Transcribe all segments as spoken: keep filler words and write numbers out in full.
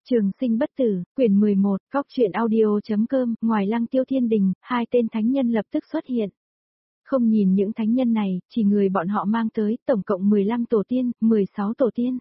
Trường sinh bất tử, quyển mười một, góc truyện audio.com, ngoài Lăng Tiêu Thiên Đình, hai tên thánh nhân lập tức xuất hiện. Không nhìn những thánh nhân này, chỉ người bọn họ mang tới, tổng cộng mười lăm tổ tiên, mười sáu tổ tiên.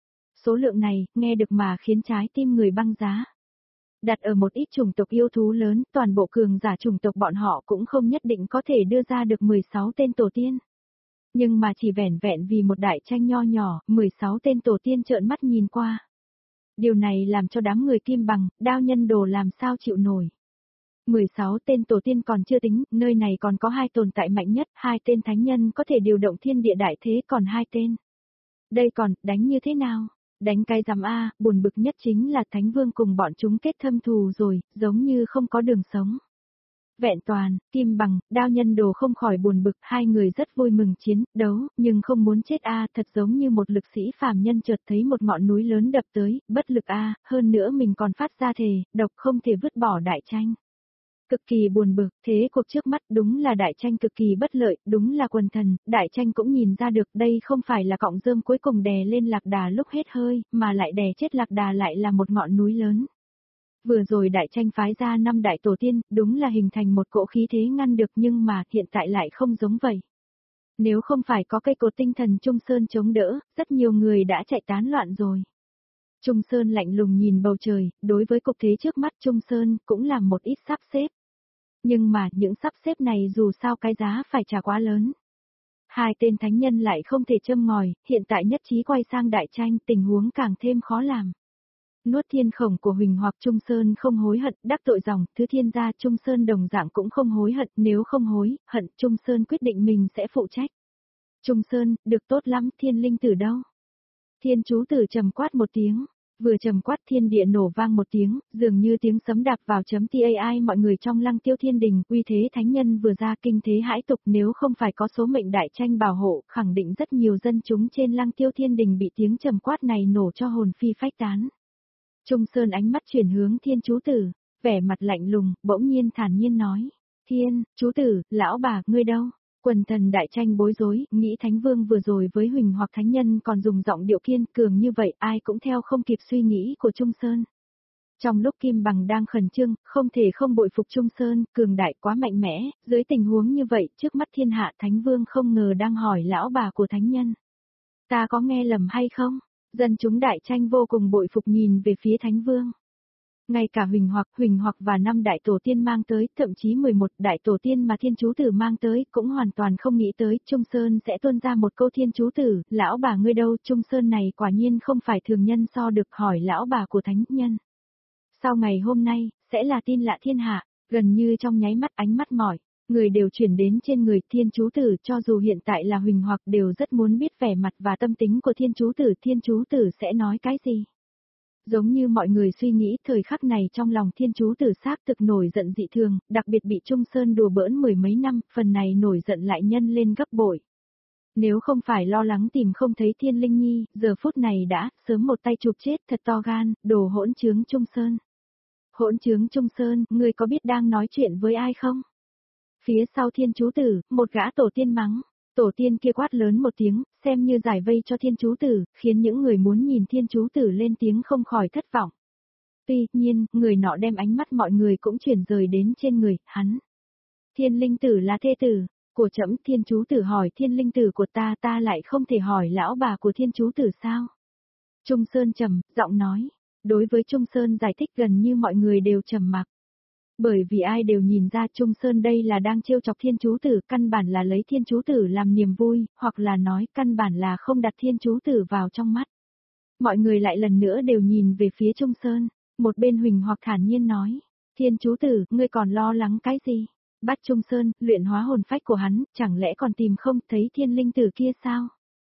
Số lượng này, nghe được mà khiến trái tim người băng giá. Đặt ở một ít chủng tộc yêu thú lớn, toàn bộ cường giả chủng tộc bọn họ cũng không nhất định có thể đưa ra được mười sáu tên tổ tiên. Nhưng mà chỉ vẻn vẹn vì một đại tranh nho nhỏ, mười sáu tên tổ tiên trợn mắt nhìn qua. Điều này làm cho đám người Kim Bằng, Đao Nhân Đồ làm sao chịu nổi. mười sáu tên tổ tiên còn chưa tính, nơi này còn có hai tồn tại mạnh nhất, hai tên thánh nhân có thể điều động thiên địa đại thế còn hai tên. Đây còn, đánh như thế nào? Đánh cái rắm A, buồn bực nhất chính là Thánh Vương cùng bọn chúng kết thâm thù rồi, giống như không có đường sống. Vẹn Toàn, Kim Bằng, Đao Nhân Đồ không khỏi buồn bực, hai người rất vui mừng chiến, đấu, nhưng không muốn chết a, thật giống như một lực sĩ phàm nhân chợt thấy một ngọn núi lớn đập tới, bất lực a, hơn nữa mình còn phát ra thề, độc không thể vứt bỏ đại tranh. Cực kỳ buồn bực, thế cuộc trước mắt đúng là đại tranh cực kỳ bất lợi, đúng là quần thần, đại tranh cũng nhìn ra được đây không phải là cọng rơm cuối cùng đè lên lạc đà lúc hết hơi, mà lại đè chết lạc đà lại là một ngọn núi lớn. Vừa rồi đại tranh phái ra năm đại tổ tiên, đúng là hình thành một cỗ khí thế ngăn được nhưng mà hiện tại lại không giống vậy. Nếu không phải có cây cột tinh thần Trung Sơn chống đỡ, rất nhiều người đã chạy tán loạn rồi. Trung Sơn lạnh lùng nhìn bầu trời, đối với cục thế trước mắt Trung Sơn cũng làm một ít sắp xếp. Nhưng mà những sắp xếp này dù sao cái giá phải trả quá lớn. Hai tên thánh nhân lại không thể châm ngòi, hiện tại nhất trí quay sang đại tranh tình huống càng thêm khó làm. Nuốt thiên khổng của Huỳnh hoặc Trung Sơn không hối hận, đắc tội dòng, thứ thiên gia Trung Sơn đồng dạng cũng không hối hận, nếu không hối hận Trung Sơn quyết định mình sẽ phụ trách. Trung Sơn, được tốt lắm, thiên linh tử đâu? Thiên chú tử trầm quát một tiếng, vừa trầm quát thiên địa nổ vang một tiếng, dường như tiếng sấm đạp vào chấm tai mọi người trong Lăng Tiêu Thiên Đình, uy thế thánh nhân vừa ra kinh thế hãi tục, nếu không phải có số mệnh đại tranh bảo hộ, khẳng định rất nhiều dân chúng trên Lăng Tiêu Thiên Đình bị tiếng trầm quát này nổ cho hồn phi phách tán. Trung Sơn ánh mắt chuyển hướng thiên chú tử, vẻ mặt lạnh lùng, bỗng nhiên thản nhiên nói. Thiên, chú tử, lão bà, ngươi đâu? Quần thần đại tranh bối rối, nghĩ Thánh Vương vừa rồi với Huỳnh hoặc Thánh Nhân còn dùng giọng điệu kiên cường như vậy, ai cũng theo không kịp suy nghĩ của Trung Sơn. Trong lúc Kim Bằng đang khẩn trương, không thể không bội phục Trung Sơn, cường đại quá mạnh mẽ, dưới tình huống như vậy, trước mắt thiên hạ Thánh Vương không ngờ đang hỏi lão bà của Thánh Nhân. Ta có nghe lầm hay không? Dân chúng đại tranh vô cùng bội phục nhìn về phía Thánh Vương. Ngay cả Huỳnh hoặc, Huỳnh hoặc và năm đại tổ tiên mang tới, thậm chí mười một đại tổ tiên mà thiên chú tử mang tới, cũng hoàn toàn không nghĩ tới Trung Sơn sẽ tuôn ra một câu thiên chú tử, lão bà ngươi đâu, Trung Sơn này quả nhiên không phải thường nhân so được hỏi lão bà của Thánh Nhân. Sau ngày hôm nay, sẽ là tin lạ thiên hạ, gần như trong nháy mắt ánh mắt mỏi. Người đều chuyển đến trên người thiên chú tử, cho dù hiện tại là Huỳnh hoặc đều rất muốn biết vẻ mặt và tâm tính của thiên chú tử, thiên chú tử sẽ nói cái gì. Giống như mọi người suy nghĩ, thời khắc này trong lòng thiên chú tử xác thực nổi giận dị thường, đặc biệt bị Trung Sơn đùa bỡn mười mấy năm, phần này nổi giận lại nhân lên gấp bội. Nếu không phải lo lắng tìm không thấy Thiên Linh Nhi, giờ phút này đã, sớm một tay chụp chết thật to gan, đồ hỗn trướng Trung Sơn. Hỗn trướng Trung Sơn, ngươi có biết đang nói chuyện với ai không? Phía sau thiên chú tử, một gã tổ tiên mắng, tổ tiên kia quát lớn một tiếng, xem như giải vây cho thiên chú tử, khiến những người muốn nhìn thiên chú tử lên tiếng không khỏi thất vọng. Tuy nhiên, người nọ đem ánh mắt mọi người cũng chuyển rời đến trên người, hắn. Thiên linh tử là thê tử, của trẫm. Thiên chú tử hỏi thiên linh tử của ta, ta lại không thể hỏi lão bà của thiên chú tử sao? Trung Sơn trầm, giọng nói, đối với Trung Sơn giải thích gần như mọi người đều trầm mặc. Bởi vì ai đều nhìn ra Trung Sơn đây là đang trêu chọc thiên chú tử, căn bản là lấy thiên chú tử làm niềm vui, hoặc là nói căn bản là không đặt thiên chú tử vào trong mắt. Mọi người lại lần nữa đều nhìn về phía Trung Sơn, một bên Huỳnh hoặc thản nhiên nói, thiên chú tử, ngươi còn lo lắng cái gì? Bắt Trung Sơn, luyện hóa hồn phách của hắn, chẳng lẽ còn tìm không thấy thiên linh tử kia sao?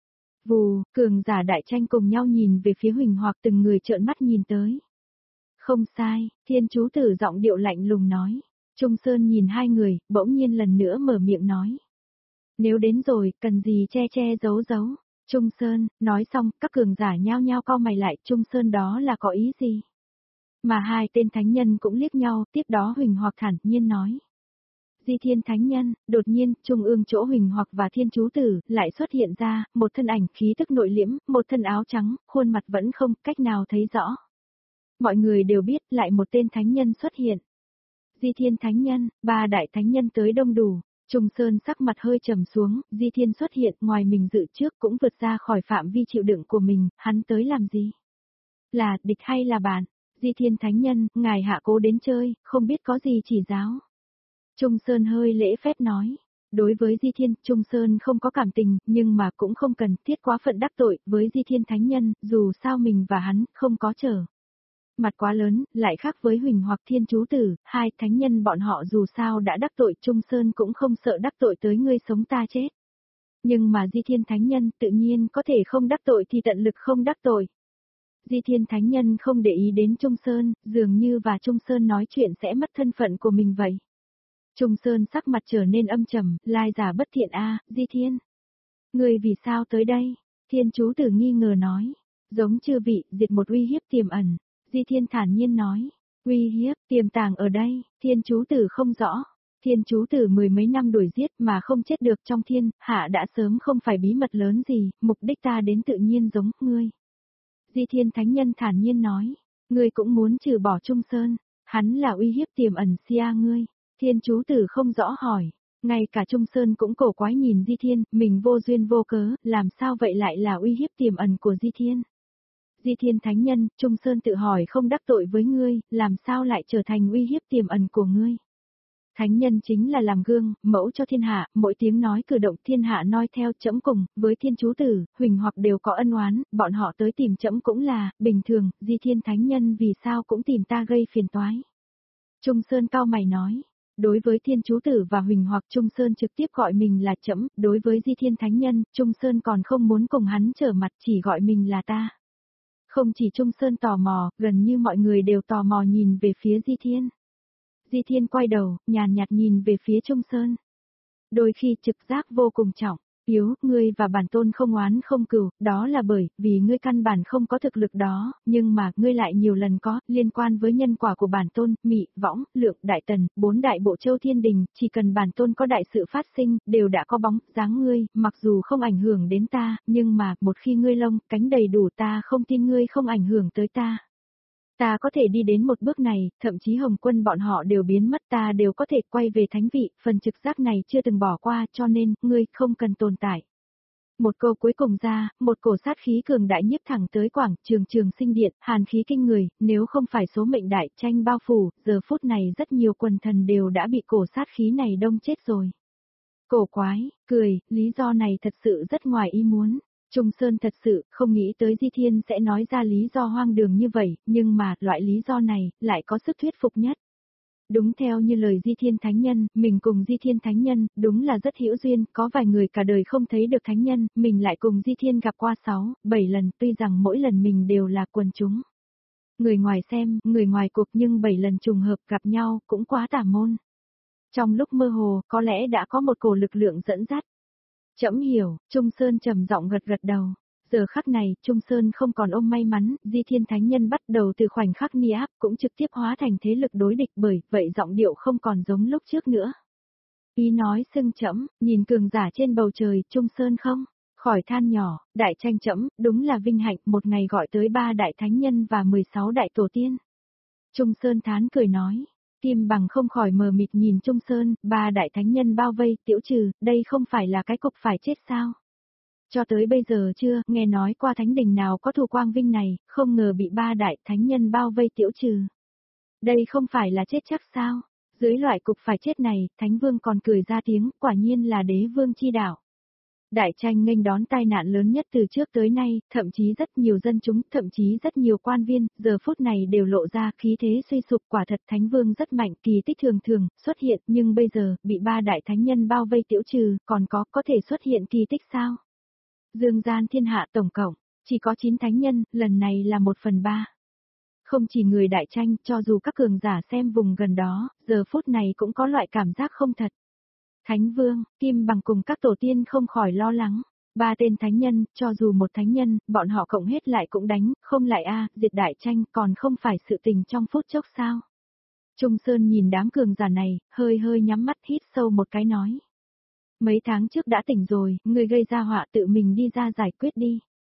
Vù, cường giả đại tranh cùng nhau nhìn về phía Huỳnh hoặc từng người trợn mắt nhìn tới. Không sai, thiên chú tử giọng điệu lạnh lùng nói. Trung Sơn nhìn hai người, bỗng nhiên lần nữa mở miệng nói. Nếu đến rồi, cần gì che che giấu giấu. Trung Sơn, nói xong, các cường giả nhao nhao cau mày lại, Trung Sơn đó là có ý gì? Mà hai tên thánh nhân cũng liếc nhau, tiếp đó Huỳnh hoặc thản nhiên nói. Di Thiên Thánh Nhân, đột nhiên, trung ương chỗ Huỳnh hoặc và thiên chú tử, lại xuất hiện ra, một thân ảnh khí tức nội liễm, một thân áo trắng, khuôn mặt vẫn không cách nào thấy rõ. Mọi người đều biết lại một tên thánh nhân xuất hiện. Di Thiên Thánh Nhân, ba đại thánh nhân tới đông đủ. Trung Sơn sắc mặt hơi trầm xuống, Di Thiên xuất hiện ngoài mình dự trước cũng vượt ra khỏi phạm vi chịu đựng của mình, hắn tới làm gì? Là địch hay là bạn? Di Thiên Thánh Nhân, ngài hạ cố đến chơi, không biết có gì chỉ giáo. Trung Sơn hơi lễ phép nói. Đối với Di Thiên, Trung Sơn không có cảm tình, nhưng mà cũng không cần thiết quá phận đắc tội với Di Thiên Thánh Nhân, dù sao mình và hắn không có trở. Mặt quá lớn, lại khác với Huỳnh hoặc Thiên Chú Tử, hai thánh nhân bọn họ dù sao đã đắc tội, Trung Sơn cũng không sợ đắc tội tới ngươi sống ta chết. Nhưng mà Di Thiên Thánh Nhân tự nhiên có thể không đắc tội thì tận lực không đắc tội. Di Thiên Thánh Nhân không để ý đến Trung Sơn, dường như và Trung Sơn nói chuyện sẽ mất thân phận của mình vậy. Trung Sơn sắc mặt trở nên âm trầm, lai giả bất thiện a, Di Thiên. Ngươi vì sao tới đây? Thiên Chú Tử nghi ngờ nói. Giống chư vị, diệt một uy hiếp tiềm ẩn. Di Thiên thản nhiên nói. Uy hiếp, tiềm tàng ở đây, Thiên Chú Tử không rõ. Thiên Chú Tử mười mấy năm đuổi giết mà không chết được trong thiên, hạ đã sớm không phải bí mật lớn gì, mục đích ta đến tự nhiên giống ngươi. Di Thiên Thánh Nhân thản nhiên nói. Ngươi cũng muốn trừ bỏ Trung Sơn, hắn là uy hiếp tiềm ẩn xia ngươi. Thiên Chú Tử không rõ hỏi. Ngay cả Trung Sơn cũng cổ quái nhìn Di Thiên, mình vô duyên vô cớ, làm sao vậy lại là uy hiếp tiềm ẩn của Di Thiên? Di Thiên Thánh Nhân, Trung Sơn tự hỏi không đắc tội với ngươi, làm sao lại trở thành uy hiếp tiềm ẩn của ngươi? Thánh Nhân chính là làm gương, mẫu cho thiên hạ, mỗi tiếng nói cử động thiên hạ noi theo trẫm cùng, với Thiên Chú Tử, Huỳnh hoặc đều có ân oán, bọn họ tới tìm trẫm cũng là, bình thường, Di Thiên Thánh Nhân vì sao cũng tìm ta gây phiền toái. Trung Sơn cao mày nói. Đối với Thiên Chú Tử và Huỳnh hoặc Trung Sơn trực tiếp gọi mình là trẫm, đối với Di Thiên Thánh Nhân, Trung Sơn còn không muốn cùng hắn trở mặt chỉ gọi mình là ta. Không chỉ Trung Sơn tò mò, gần như mọi người đều tò mò nhìn về phía Di Thiên. Di Thiên quay đầu, nhàn nhạt nhìn về phía Trung Sơn. Đôi khi trực giác vô cùng trọng. Yếu, ngươi và bản tôn không oán không cừu, đó là bởi, vì ngươi căn bản không có thực lực đó, nhưng mà, ngươi lại nhiều lần có, liên quan với nhân quả của bản tôn, mị, võng, lượng, đại tần, bốn đại bộ châu thiên đình, chỉ cần bản tôn có đại sự phát sinh, đều đã có bóng, dáng ngươi, mặc dù không ảnh hưởng đến ta, nhưng mà, một khi ngươi lông, cánh đầy đủ ta không tin ngươi không ảnh hưởng tới ta. Ta có thể đi đến một bước này, thậm chí Hồng Quân bọn họ đều biến mất ta đều có thể quay về thánh vị, phần trực giác này chưa từng bỏ qua cho nên, ngươi không cần tồn tại. Một câu cuối cùng ra, một cổ sát khí cường đại nhiếp thẳng tới quảng trường trường sinh điện, hàn khí kinh người, nếu không phải số mệnh đại tranh bao phủ, giờ phút này rất nhiều quần thần đều đã bị cổ sát khí này đông chết rồi. Cổ quái, cười, lý do này thật sự rất ngoài ý muốn. Trung Sơn thật sự không nghĩ tới Di Thiên sẽ nói ra lý do hoang đường như vậy, nhưng mà loại lý do này lại có sức thuyết phục nhất. Đúng theo như lời Di Thiên Thánh Nhân, mình cùng Di Thiên Thánh Nhân, đúng là rất hữu duyên, có vài người cả đời không thấy được Thánh Nhân, mình lại cùng Di Thiên gặp qua sáu, bảy lần, tuy rằng mỗi lần mình đều là quần chúng. Người ngoài xem, người ngoài cuộc nhưng bảy lần trùng hợp gặp nhau, cũng quá tà môn. Trong lúc mơ hồ, có lẽ đã có một cổ lực lượng dẫn dắt. Trẫm hiểu, Trung Sơn trầm giọng gật gật đầu. Giờ khắc này, Trung Sơn không còn ôm may mắn, Di Thiên Thánh Nhân bắt đầu từ khoảnh khắc ni áp, cũng trực tiếp hóa thành thế lực đối địch bởi, vậy giọng điệu không còn giống lúc trước nữa. Ý nói xưng trẫm, nhìn cường giả trên bầu trời, Trung Sơn không, khỏi than nhỏ, đại tranh trẫm, đúng là vinh hạnh, một ngày gọi tới ba đại thánh nhân và mười sáu đại tổ tiên. Trung Sơn thán cười nói. Kim Bằng không khỏi mờ mịt nhìn Trung Sơn, ba đại thánh nhân bao vây, Tiểu Trừ, đây không phải là cái cục phải chết sao? Cho tới bây giờ chưa, nghe nói qua thánh đình nào có thù quang vinh này, không ngờ bị ba đại thánh nhân bao vây Tiểu Trừ. Đây không phải là chết chắc sao? Dưới loại cục phải chết này, Thánh Vương còn cười ra tiếng, quả nhiên là đế vương chi đạo. Đại tranh nghênh đón tai nạn lớn nhất từ trước tới nay, thậm chí rất nhiều dân chúng, thậm chí rất nhiều quan viên, giờ phút này đều lộ ra khí thế suy sụp, quả thật Thánh Vương rất mạnh, kỳ tích thường thường xuất hiện, nhưng bây giờ, bị ba đại thánh nhân bao vây Tiểu Trừ, còn có, có thể xuất hiện kỳ tích sao? Dương gian thiên hạ tổng cộng, chỉ có chín thánh nhân, lần này là một phần ba. Không chỉ người đại tranh, cho dù các cường giả xem vùng gần đó, giờ phút này cũng có loại cảm giác không thật. Thánh Vương, Kim Bằng cùng các tổ tiên không khỏi lo lắng. Ba tên thánh nhân, cho dù một thánh nhân, bọn họ cộng hết lại cũng đánh, không lại a, diệt đại tranh còn không phải sự tình trong phút chốc sao. Trung Sơn nhìn đám cường giả này, hơi hơi nhắm mắt hít sâu một cái nói. Mấy tháng trước đã tỉnh rồi, người gây ra họa tự mình đi ra giải quyết đi.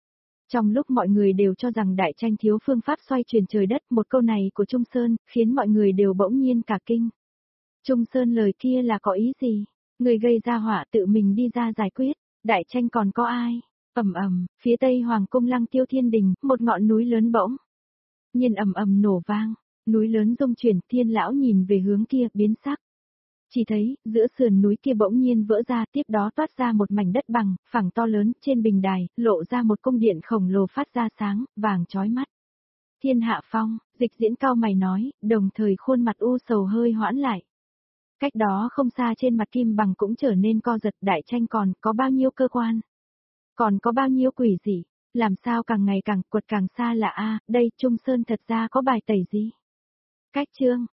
Trong lúc mọi người đều cho rằng đại tranh thiếu phương pháp xoay chuyển trời đất, một câu này của Trung Sơn, khiến mọi người đều bỗng nhiên cả kinh. Trung Sơn lời kia là có ý gì? Người gây ra họa tự mình đi ra giải quyết, đại tranh còn có ai? Ầm ầm, phía tây hoàng cung Lăng Tiêu Thiên Đình, một ngọn núi lớn bỗng nhiên ầm ầm nổ vang, núi lớn rung chuyển, Thiên lão nhìn về hướng kia, biến sắc. Chỉ thấy, giữa sườn núi kia bỗng nhiên vỡ ra, tiếp đó toát ra một mảnh đất bằng, phẳng to lớn, trên bình đài, lộ ra một cung điện khổng lồ phát ra sáng, vàng chói mắt. Thiên Hạ Phong, Dịch Diễn cao mày nói, đồng thời khuôn mặt u sầu hơi hoãn lại. Cách đó không xa trên mặt Kim Bằng cũng trở nên co giật, đại tranh còn có bao nhiêu cơ quan? Còn có bao nhiêu quỷ gì? Làm sao càng ngày càng quật càng xa là a, đây Trung Sơn thật ra có bài tẩy gì? Cách chương